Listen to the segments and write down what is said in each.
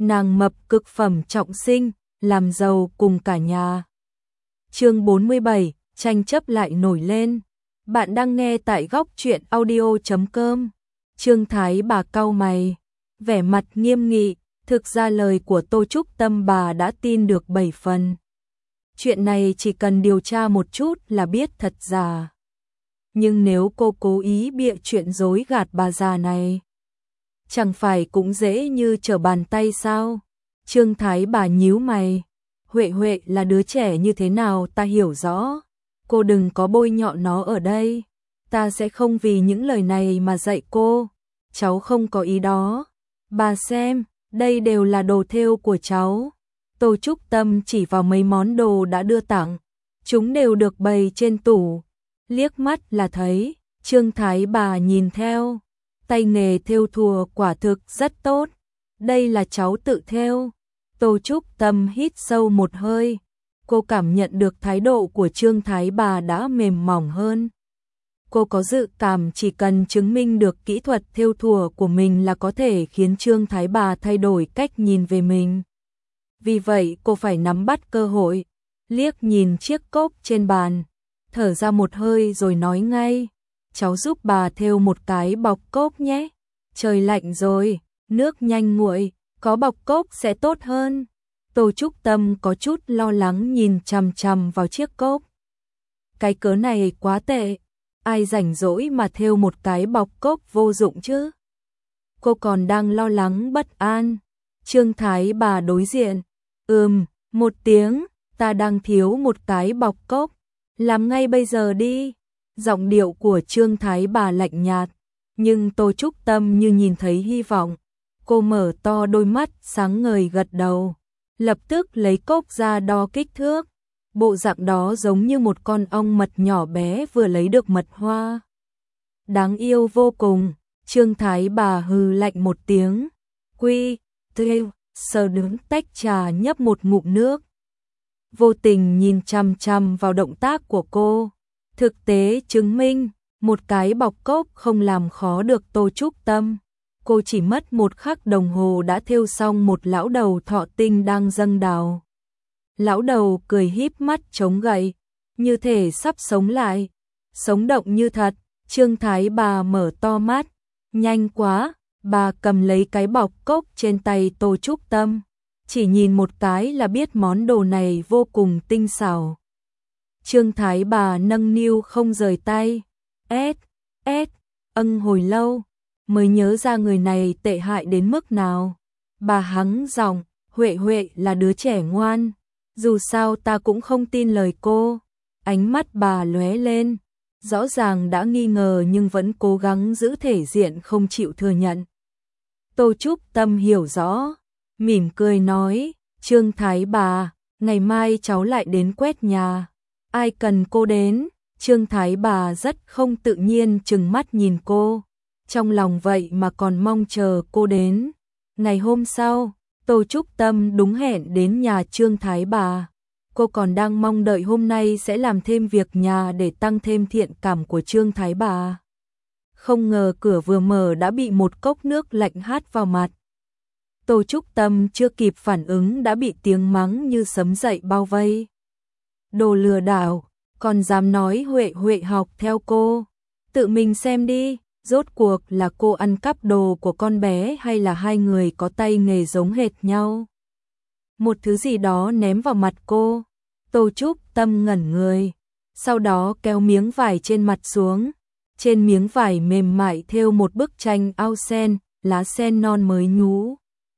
nàng mập cực phẩm trọng sinh, làm giàu cùng cả nhà. Chương 47, tranh chấp lại nổi lên. Bạn đang nghe tại góc truyện audio.com. Trương Thái bà cau mày, vẻ mặt nghiêm nghị, thực ra lời của Tô Trúc Tâm bà đã tin được 7 phần. Chuyện này chỉ cần điều tra một chút là biết thật giả. Nhưng nếu cô cố ý bịa chuyện dối gạt bà già này, chẳng phải cũng dễ như trở bàn tay sao? Trương Thái bà nhíu mày, Huệ Huệ là đứa trẻ như thế nào ta hiểu rõ, cô đừng có bôi nhọ nó ở đây, ta sẽ không vì những lời này mà dạy cô, cháu không có ý đó. Bà xem, đây đều là đồ thêu của cháu. Tô Trúc Tâm chỉ vào mấy món đồ đã đưa tặng, chúng đều được bày trên tủ, liếc mắt là thấy. Trương Thái bà nhìn theo, tay nghề thêu thùa quả thực rất tốt, đây là cháu tự thêu. Tô Trúc Tâm hít sâu một hơi, cô cảm nhận được thái độ của Trương Thái bà đã mềm mỏng hơn. Cô có dự cảm chỉ cần chứng minh được kỹ thuật thêu thùa của mình là có thể khiến Trương Thái bà thay đổi cách nhìn về mình. Vì vậy cô phải nắm bắt cơ hội, liếc nhìn chiếc cốc trên bàn, thở ra một hơi rồi nói ngay, cháu giúp bà thêu một cái bọc cốc nhé. Trời lạnh rồi, nước nhanh nguội, có bọc cốc sẽ tốt hơn. Tô Trúc Tâm có chút lo lắng nhìn chằm chằm vào chiếc cốc. Cái cớ này quá tệ, ai rảnh rỗi mà thêu một cái bọc cốc vô dụng chứ. Cô còn đang lo lắng bất an. Trương Thái bà đối diện, một tiếng, ta đang thiếu một cái bọc cốc, làm ngay bây giờ đi. Giọng điệu của Trương Thái bà lạnh nhạt, nhưng Tô Trúc Tâm như nhìn thấy hy vọng. Cô mở to đôi mắt sáng ngời gật đầu, lập tức lấy cốc ra đo kích thước. Bộ dạng đó giống như một con ong mật nhỏ bé vừa lấy được mật hoa. Đáng yêu vô cùng. Trương Thái bà hừ lạnh một tiếng, sờ đứng tách trà nhấp một ngụm nước. Vô tình nhìn chằm chằm vào động tác của cô. Thực tế chứng minh, một cái bọc cốc không làm khó được Tô Trúc Tâm. Cô chỉ mất 1 khắc đồng hồ đã thêu xong một lão đầu thọ tinh đang dâng đào. Lão đầu cười híp mắt chống gậy, như thể sắp sống lại, sống động như thật. Trương Thái bà mở to mắt, nhanh quá, bà cầm lấy cái bọc cốc trên tay Tô Trúc Tâm, chỉ nhìn một cái là biết món đồ này vô cùng tinh xảo. Trương Thái bà nâng niu không rời tay, hồi lâu, mới nhớ ra người này tệ hại đến mức nào. Bà hắng giọng, Huệ Huệ là đứa trẻ ngoan, dù sao ta cũng không tin lời cô. Ánh mắt bà lóe lên, rõ ràng đã nghi ngờ nhưng vẫn cố gắng giữ thể diện không chịu thừa nhận. Tô Trúc Tâm hiểu rõ, mỉm cười nói, Trương Thái bà, ngày mai cháu lại đến quét nhà. Ai cần cô đến? Trương Thái bà rất không tự nhiên trừng mắt nhìn cô, trong lòng vậy mà còn mong chờ cô đến. Ngày hôm sau, Tô Trúc Tâm đúng hẹn đến nhà Trương Thái bà. Cô còn đang mong đợi hôm nay sẽ làm thêm việc nhà để tăng thêm thiện cảm của Trương Thái bà. Không ngờ cửa vừa mở đã bị một cốc nước lạnh hát vào mặt. Tô Trúc Tâm chưa kịp phản ứng đã bị tiếng mắng như sấm dậy bao vây. Đồ lừa đảo, còn dám nói Huệ Huệ học theo cô. Tự mình xem đi, rốt cuộc là cô ăn cắp đồ của con bé hay là hai người có tay nghề giống hệt nhau. Một thứ gì đó ném vào mặt cô. Tô Trúc Tâm ngẩn người, sau đó kéo miếng vải trên mặt xuống. Trên miếng vải mềm mại thêu một bức tranh ao sen, lá sen non mới nhú.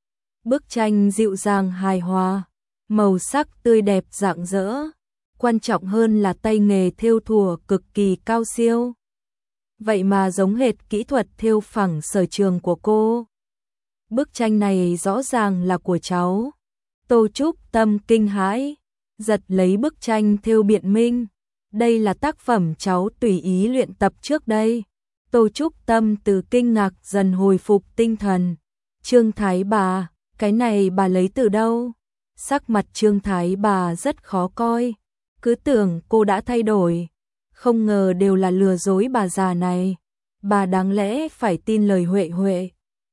Bức tranh dịu dàng hài hòa, màu sắc tươi đẹp rạng rỡ. Quan trọng hơn là tay nghề thêu thùa cực kỳ cao siêu. Vậy mà giống hệt kỹ thuật thêu phẳng sở trường của cô. Bức tranh này rõ ràng là của cháu. Tô Trúc Tâm kinh hãi, giật lấy bức tranh thêu biện minh. Đây là tác phẩm cháu tùy ý luyện tập trước đây. Tô Trúc Tâm từ kinh ngạc dần hồi phục tinh thần. Trương Thái bà, cái này bà lấy từ đâu? Sắc mặt Trương Thái bà rất khó coi. Cứ tưởng cô đã thay đổi, không ngờ đều là lừa dối bà già này. Bà đáng lẽ phải tin lời Huệ Huệ.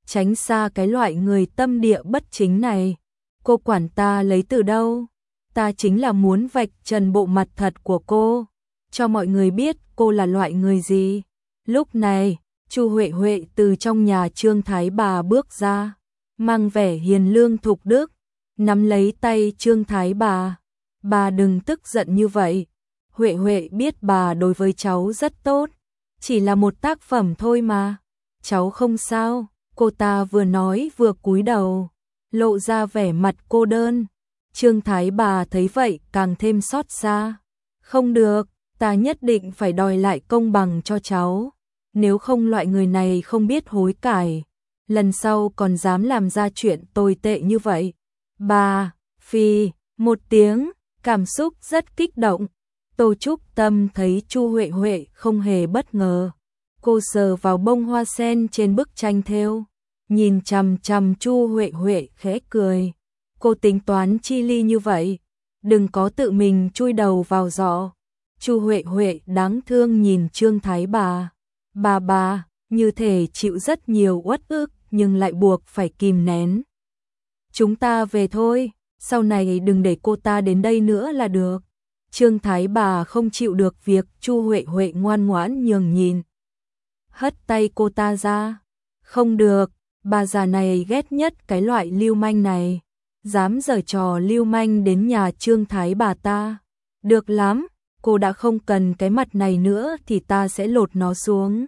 tránh xa cái loại người tâm địa bất chính này. Cô quản ta lấy từ đâu? Ta chính là muốn vạch trần bộ mặt thật của cô, cho mọi người biết cô là loại người gì. Lúc này, Chu Huệ Huệ từ trong nhà Trương Thái Bà bước ra, mang vẻ hiền lương thục đức, nắm lấy tay Trương Thái Bà. Bà đừng tức giận như vậy. Huệ Huệ biết bà đối với cháu rất tốt, chỉ là một tác phẩm thôi mà. Cháu không sao. Cô ta vừa nói vừa cúi đầu, lộ ra vẻ mặt cô đơn. Trương Thái Bà thấy vậy càng thêm xót xa. Không được, ta nhất định phải đòi lại công bằng cho cháu. Nếu không loại người này không biết hối cải, lần sau còn dám làm ra chuyện tồi tệ như vậy. Bà, phì, một tiếng, cảm xúc rất kích động. Tô Trúc Tâm thấy Chu Huệ Huệ không hề bất ngờ. Cô sờ vào bông hoa sen trên bức tranh thêu, nhìn chằm chằm Chu Huệ Huệ khẽ cười. Cô tính toán chi ly như vậy, đừng có tự mình chui đầu vào giỏ. Chu Huệ Huệ đáng thương nhìn Trương Thái Bà. Bà, như thể chịu rất nhiều uất ức nhưng lại buộc phải kìm nén. Chúng ta về thôi, sau này đừng để cô ta đến đây nữa là được. Trương Thái Bà không chịu được việc Chu Huệ Huệ ngoan ngoãn nhường nhịn. Hất tay cô ta ra. Không được, bà già này ghét nhất cái loại lưu manh này. Dám giở trò lưu manh đến nhà Trương Thái Bà ta. Được lắm, cô đã không cần cái mặt này nữa thì ta sẽ lột nó xuống.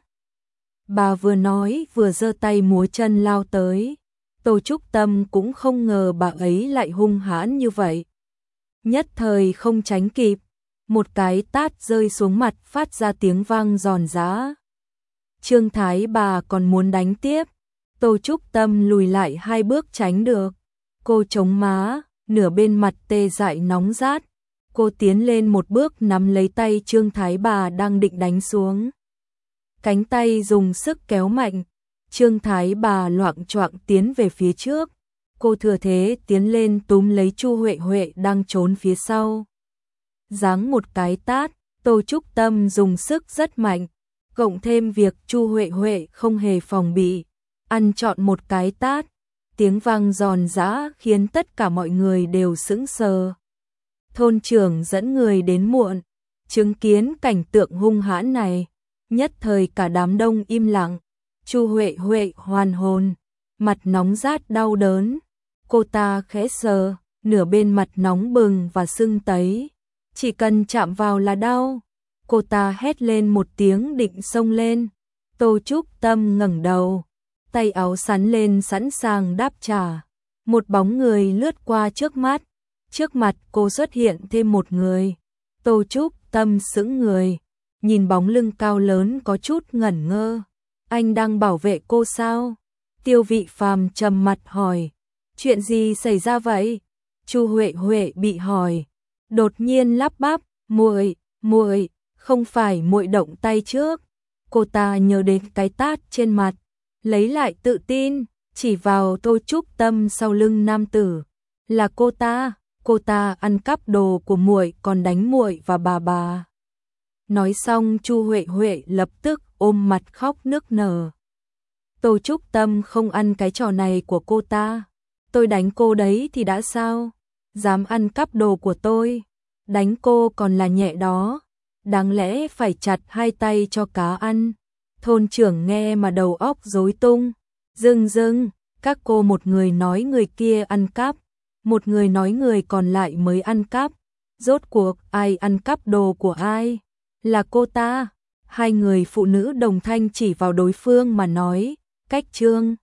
Bà vừa nói vừa giơ tay múa chân lao tới. Tô Trúc Tâm cũng không ngờ bà ấy lại hung hãn như vậy. Nhất thời không tránh kịp, một cái tát rơi xuống mặt phát ra tiếng vang giòn giã. Trương Thái Bà còn muốn đánh tiếp, Tô Trúc Tâm lùi lại 2 bước tránh được. Cô chống má, nửa bên mặt tê dại nóng rát. Cô tiến lên 1 bước nắm lấy tay Trương Thái Bà đang định đánh xuống. Cánh tay dùng sức kéo mạnh, Trương Thái Bà loạng choạng tiến về phía trước. Cô thừa thế tiến lên túm lấy Chu Huệ Huệ đang trốn phía sau. Giáng một cái tát, Tô Trúc Tâm dùng sức rất mạnh, cộng thêm việc Chu Huệ Huệ không hề phòng bị, ăn trọn một cái tát. Tiếng vang giòn giã khiến tất cả mọi người đều sững sờ. Thôn trưởng dẫn người đến muộn, chứng kiến cảnh tượng hung hãn này, nhất thời cả đám đông im lặng. Chu Huệ Huệ hoàn hồn, mặt nóng rát đau đớn. Cô ta khẽ sờ, nửa bên mặt nóng bừng và sưng tấy. Chỉ cần chạm vào là đau. Cô ta hét lên một tiếng định xông lên. Tô Trúc Tâm ngẩng đầu, tay áo sắn lên sẵn sàng đáp trả. Một bóng người lướt qua trước mắt. Trước mặt cô xuất hiện thêm một người. Tô Trúc Tâm sững người, nhìn bóng lưng cao lớn có chút ngẩn ngơ. Anh đang bảo vệ cô sao? Tiêu Vị Phàm trầm mặt hỏi. Chuyện gì xảy ra vậy? Chu Huệ Huệ bị hỏi, đột nhiên lắp bắp, muội, không phải muội động tay trước. Cô ta nhớ đến cái tát trên mặt, lấy lại tự tin, chỉ vào Tô Trúc Tâm sau lưng nam tử. Là cô ta ăn cắp đồ của muội còn đánh muội và bà. Nói xong Chu Huệ Huệ lập tức ôm mặt khóc nức nở. Tô Trúc Tâm không ăn cái trò này của cô ta. Tôi đánh cô đấy thì đã sao? Dám ăn cắp đồ của tôi, đánh cô còn là nhẹ đó. Đáng lẽ phải chặt 2 tay cho cá ăn. Thôn trưởng nghe mà đầu óc rối tung. Dưng, các cô một người nói người kia ăn cắp, một người nói người còn lại mới ăn cắp. Rốt cuộc ai ăn cắp đồ của ai? Là cô ta. 2 người phụ nữ đồng thanh chỉ vào đối phương mà nói. Cách Trương